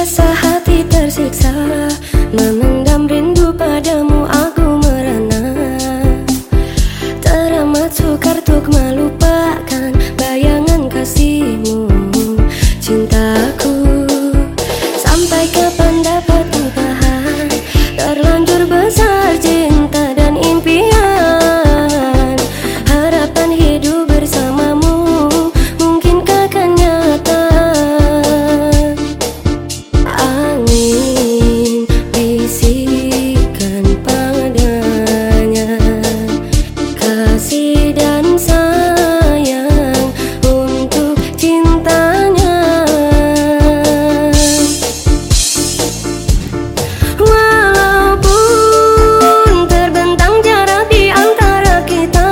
rasa hati tersiksa, memendam rindu padamu aku merana. Teramat sukar untuk melupakan bayangan kasihmu, cintaku. Sampai kapan dapat ku tahan, terlanjur besar cinta dan impian. Harapan hidup bersamamu mungkinkah akan nyata. Angin bisikan padanya kasih dan sayang untuk cintanya. Walaupun terbentang jarak di antara kita,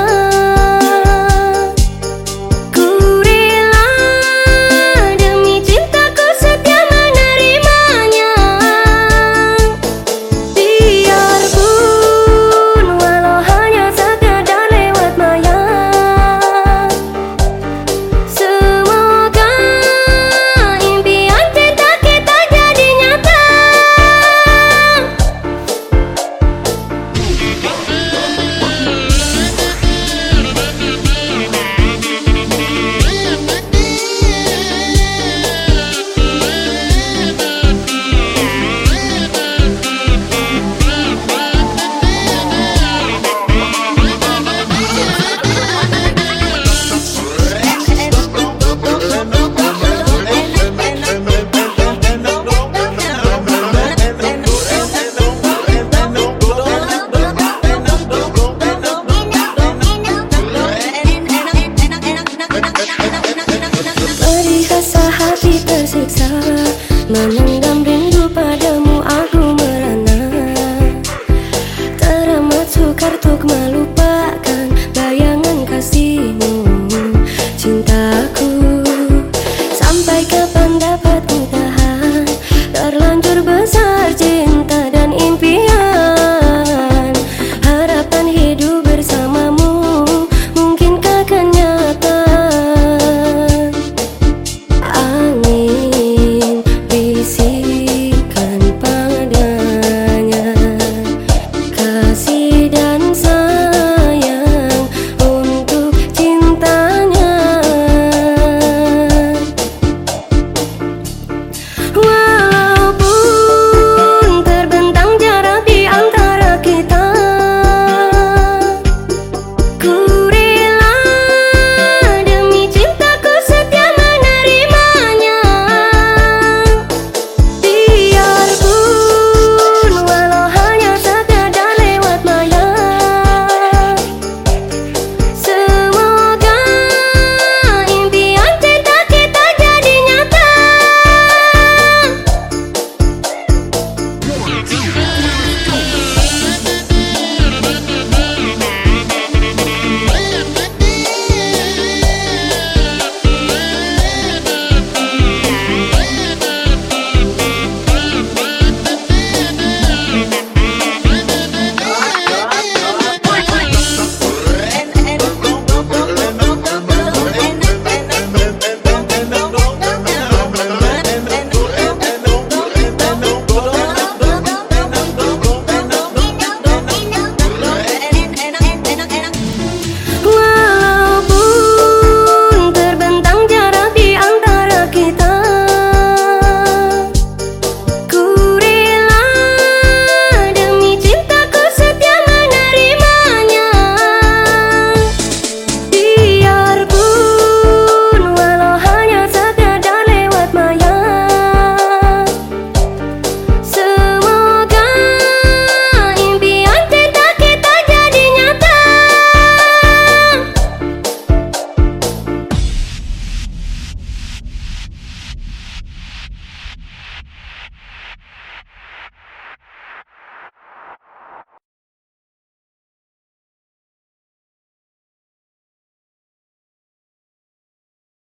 ku rela demi cintaku setia menerimanya. Biarpun walau hanya sekadar lewat maya, semoga impian cinta kita jadi nyata. Perih rasa hati tersiksa,